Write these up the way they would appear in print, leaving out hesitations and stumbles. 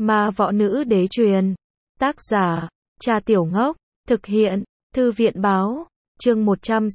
Ma Võ Nữ Đế Truyền. Tác giả, Cha Tiểu Ngốc. Thực hiện, Thư viện Báo. Chương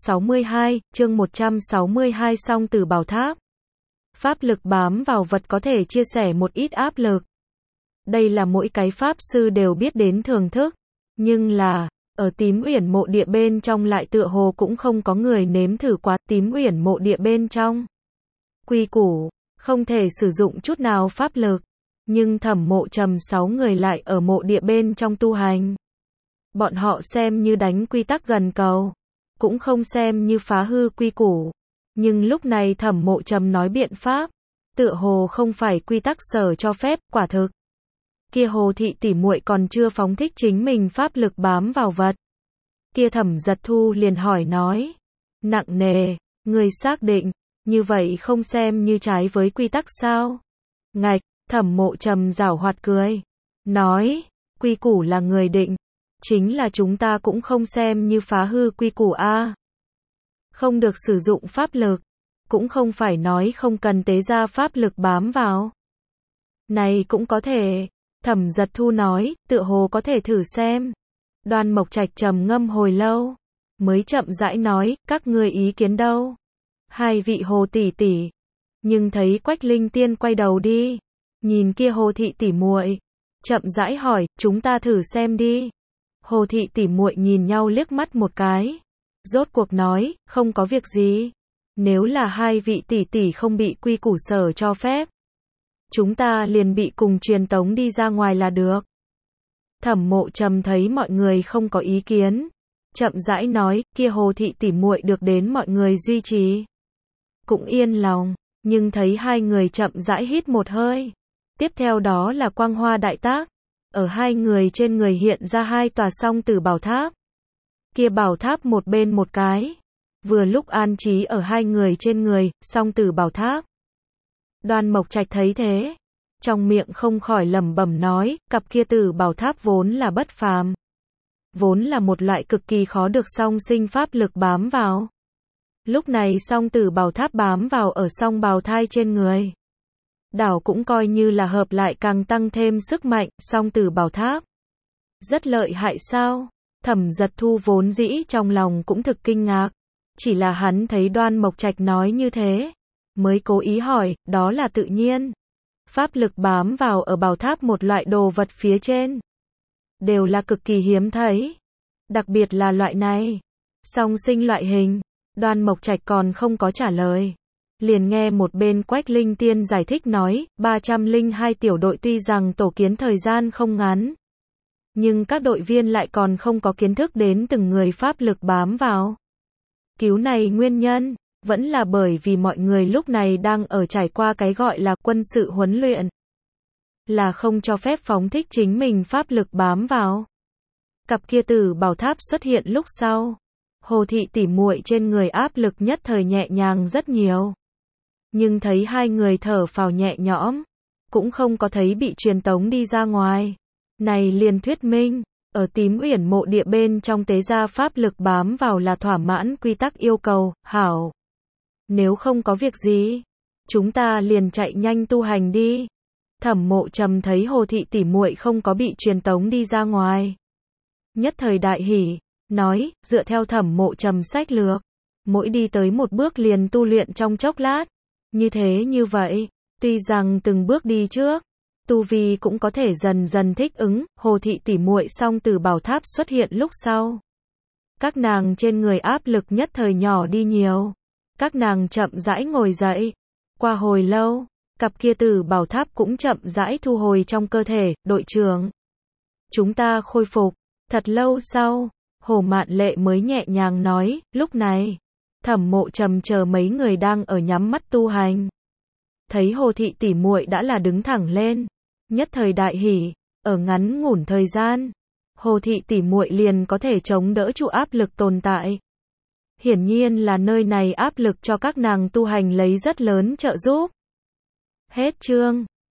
162, Song Tử Bảo Tháp. Pháp lực bám vào vật có thể chia sẻ một ít áp lực. Đây là mỗi cái pháp sư đều biết đến thưởng thức. Nhưng là, ở Tím Uyển Mộ Địa bên trong lại tựa hồ cũng không có người nếm thử quá. Tím Uyển Mộ Địa bên trong quy củ, không thể sử dụng chút nào pháp lực. Nhưng Thẩm Mộ Trầm 6 người lại ở mộ địa bên trong tu hành. Bọn họ xem như đánh quy tắc gần cầu, cũng không xem như phá hư quy củ. Nhưng lúc này Thẩm Mộ Trầm nói biện pháp, tựa hồ không phải quy tắc sở cho phép. Quả thực, kia Hồ thị tỷ muội còn chưa phóng thích chính mình pháp lực bám vào vật. Kia Thẩm Giật Thu liền hỏi nói, nặng nề, người xác định, như vậy không xem như trái với quy tắc sao? Ngạch, Thẩm Mộ Trầm giảo hoạt cười, nói, quy củ là người định, chính là chúng ta cũng không xem như phá hư quy củ a. Không được sử dụng pháp lực, cũng không phải nói không cần tế ra pháp lực bám vào. Này cũng có thể, Thẩm Giật Thu nói, tựa hồ có thể thử xem. Đoan Mộc Trạch trầm ngâm hồi lâu, mới chậm rãi nói, các ngươi ý kiến đâu? Hai vị Hồ tỷ tỷ. Nhưng thấy Quách Linh Tiên quay đầu đi, nhìn kia Hồ thị tỷ muội, chậm rãi hỏi, chúng ta thử xem đi. Hồ thị tỷ muội nhìn nhau liếc mắt một cái, rốt cuộc nói, không có việc gì. Nếu là hai vị tỷ tỷ không bị quy củ sở cho phép, chúng ta liền bị cùng truyền tống đi ra ngoài là được. Thẩm Mộ Trầm thấy mọi người không có ý kiến, chậm rãi nói, kia Hồ thị tỷ muội được đến mọi người duy trì, cũng yên lòng. Nhưng thấy hai người chậm rãi hít một hơi, tiếp theo đó là quang hoa đại tác, ở hai người trên người hiện ra hai tòa song tử bảo tháp. Kia bảo tháp một bên một cái, vừa lúc an trí ở hai người trên người, song tử bảo tháp. Đoan Mộc Trạch thấy thế, trong miệng không khỏi lẩm bẩm nói, cặp kia tử bảo tháp vốn là bất phàm, vốn là một loại cực kỳ khó được song sinh pháp lực bám vào. Lúc này song tử bảo tháp bám vào ở song bào thai trên người, đảo cũng coi như là hợp lại, càng tăng thêm sức mạnh. Song tử bảo tháp rất lợi hại sao? Thẩm Giật Thu vốn dĩ trong lòng cũng thực kinh ngạc, chỉ là hắn thấy Đoan Mộc Trạch nói như thế, mới cố ý hỏi, đó là tự nhiên. Pháp lực bám vào ở bảo tháp một loại đồ vật phía trên, đều là cực kỳ hiếm thấy, đặc biệt là loại này, song sinh loại hình. Đoan Mộc Trạch còn không có trả lời, liền nghe một bên Quách Linh Tiên giải thích nói, 302 tiểu đội tuy rằng tổ kiến thời gian không ngắn, nhưng các đội viên lại còn không có kiến thức đến từng người pháp lực bám vào. Cứu này nguyên nhân, vẫn là bởi vì mọi người lúc này đang ở trải qua cái gọi là quân sự huấn luyện, là không cho phép phóng thích chính mình pháp lực bám vào. Cặp kia tử bảo tháp xuất hiện lúc sau, Hồ thị tỷ muội trên người áp lực nhất thời nhẹ nhàng rất nhiều. Nhưng thấy hai người thở phào nhẹ nhõm, cũng không có thấy bị truyền tống đi ra ngoài. Này liền thuyết minh, ở Tím Uyển Mộ Địa bên trong tế gia pháp lực bám vào là thỏa mãn quy tắc yêu cầu. Hảo, nếu không có việc gì, chúng ta liền chạy nhanh tu hành đi. Thẩm Mộ Trầm thấy Hồ thị tỷ muội không có bị truyền tống đi ra ngoài, nhất thời đại hỉ, nói, dựa theo Thẩm Mộ Trầm sách lược, mỗi đi tới một bước liền tu luyện trong chốc lát. Như vậy, tuy rằng từng bước đi trước, tu vi cũng có thể dần dần thích ứng. Hồ thị tỷ muội song tử bảo tháp xuất hiện lúc sau, các nàng trên người áp lực nhất thời nhỏ đi nhiều. Các nàng chậm rãi ngồi dậy. Qua hồi lâu, cặp kia tử bảo tháp cũng chậm rãi thu hồi trong cơ thể. Đội trưởng, chúng ta khôi phục. Thật lâu sau, Hồ Mạn Lệ mới nhẹ nhàng nói, lúc này, Thẩm Mộ Trầm chờ mấy người đang ở nhắm mắt tu hành. Thấy Hồ thị tỷ muội đã là đứng thẳng lên, nhất thời đại hỉ, ở ngắn ngủn thời gian, Hồ thị tỷ muội liền có thể chống đỡ trụ áp lực tồn tại. Hiển nhiên là nơi này áp lực cho các nàng tu hành lấy rất lớn trợ giúp. Hết chương.